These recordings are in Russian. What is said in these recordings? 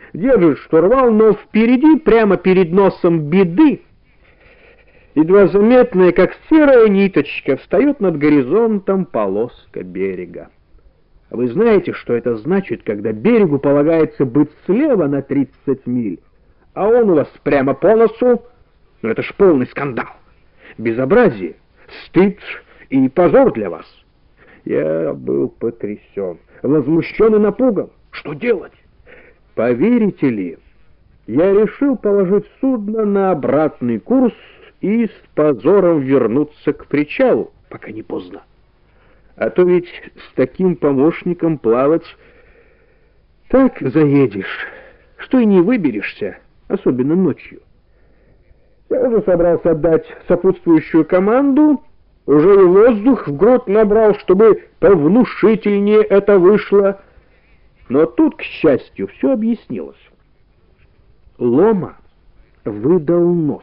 Держит штурвал, но впереди, прямо перед носом беды, едва заметная, как серая ниточка, встает над горизонтом полоска берега. Вы знаете, что это значит, когда берегу полагается быть слева на 30 миль, а он у вас прямо по носу? Ну это ж полный скандал, безобразие, стыд и позор для вас. Я был потрясен, возмущен и напуган. Что делать? Поверите ли, я решил положить судно на обратный курс и с позором вернуться к причалу, пока не поздно. А то ведь с таким помощником плавать так заедешь, что и не выберешься, особенно ночью. Я уже собрался отдать сопутствующую команду, уже и воздух в грудь набрал, чтобы повнушительнее это вышло. Но тут, к счастью, все объяснилось. Лома выдал нос.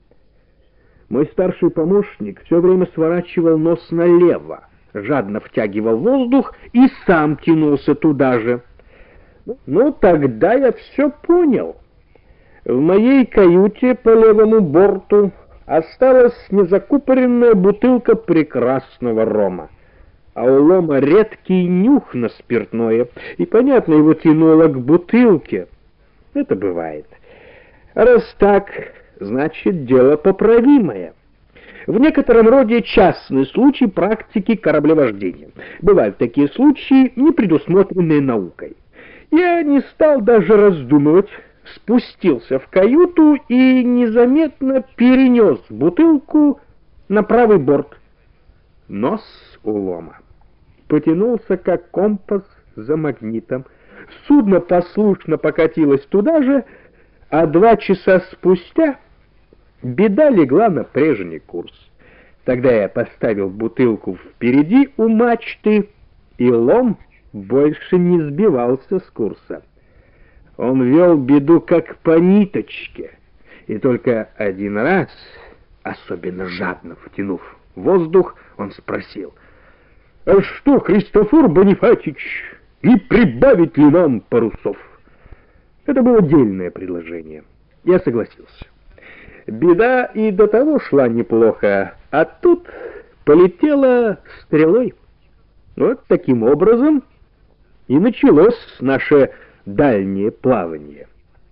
Мой старший помощник все время сворачивал нос налево, жадно втягивал воздух и сам тянулся туда же. Ну, тогда я все понял. В моей каюте по левому борту осталась незакупоренная бутылка прекрасного рома. А у Лома редкий нюх на спиртное, и, понятно, его тянуло к бутылке. Это бывает. Раз так, значит, дело поправимое. В некотором роде частный случай практики кораблевождения. Бывают такие случаи, не предусмотренные наукой. Я не стал даже раздумывать, спустился в каюту и незаметно перенес бутылку на правый борт. Нос у Лома потянулся, как компас за магнитом. Судно послушно покатилось туда же, а 2 часа спустя беда легла на прежний курс. Тогда я поставил бутылку впереди у мачты, и Лом больше не сбивался с курса. Он вел беду как по ниточке, и только один раз, особенно жадно втянув воздух, он спросил: «А что, Христофор Бонифатич, не прибавить ли нам парусов?» Это было дельное предложение. Я согласился. Беда и до того шла неплохо, а тут полетела стрелой. Вот таким образом и началось наше дальнее плавание.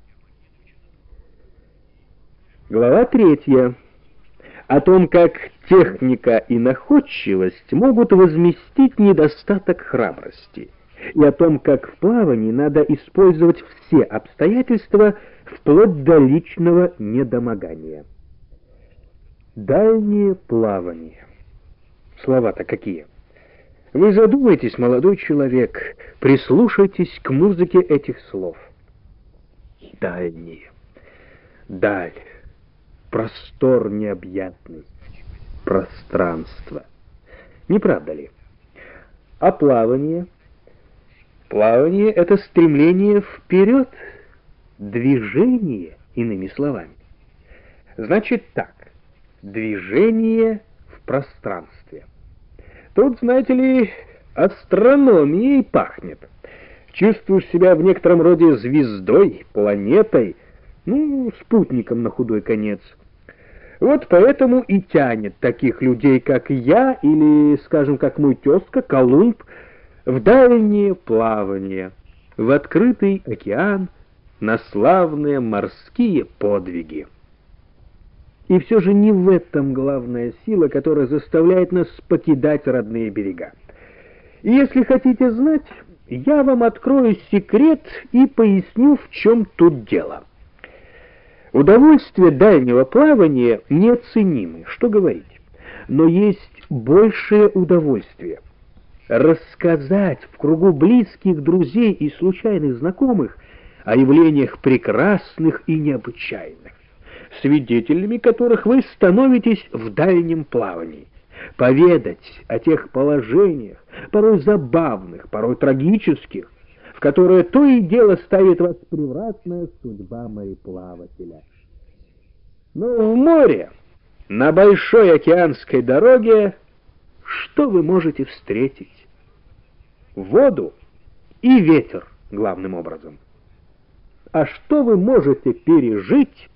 Глава 3. О том, как техника и находчивость могут возместить недостаток храбрости, и о том, как в плавании надо использовать все обстоятельства вплоть до личного недомогания. Дальнее плавание. Слова-то какие! Вы задумайтесь, молодой человек, прислушайтесь к музыке этих слов. Дальнее. Даль. Простор необъятный. Пространство. Не правда ли? А плавание? Плавание — это стремление вперед, движение, иными словами. Значит так, движение в пространстве. Тут, знаете ли, астрономией пахнет. Чувствуешь себя в некотором роде звездой, планетой, спутником на худой конец. Вот поэтому и тянет таких людей, как я, или, скажем, как мой тезка Колумб, в дальнее плавание, в открытый океан, на славные морские подвиги. И все же не в этом главная сила, которая заставляет нас покидать родные берега. И если хотите знать, я вам открою секрет и поясню, в чем тут дело. Удовольствие дальнего плавания неоценимы, что говорить, но есть большее удовольствие — рассказать в кругу близких друзей и случайных знакомых о явлениях прекрасных и необычайных, свидетелями которых вы становитесь в дальнем плавании, поведать о тех положениях, порой забавных, порой трагических, в которые то и дело ставит вас превратная судьба мореплавателя. Но в море, на большой океанской дороге, что вы можете встретить? Воду и ветер, главным образом. а что вы можете пережить,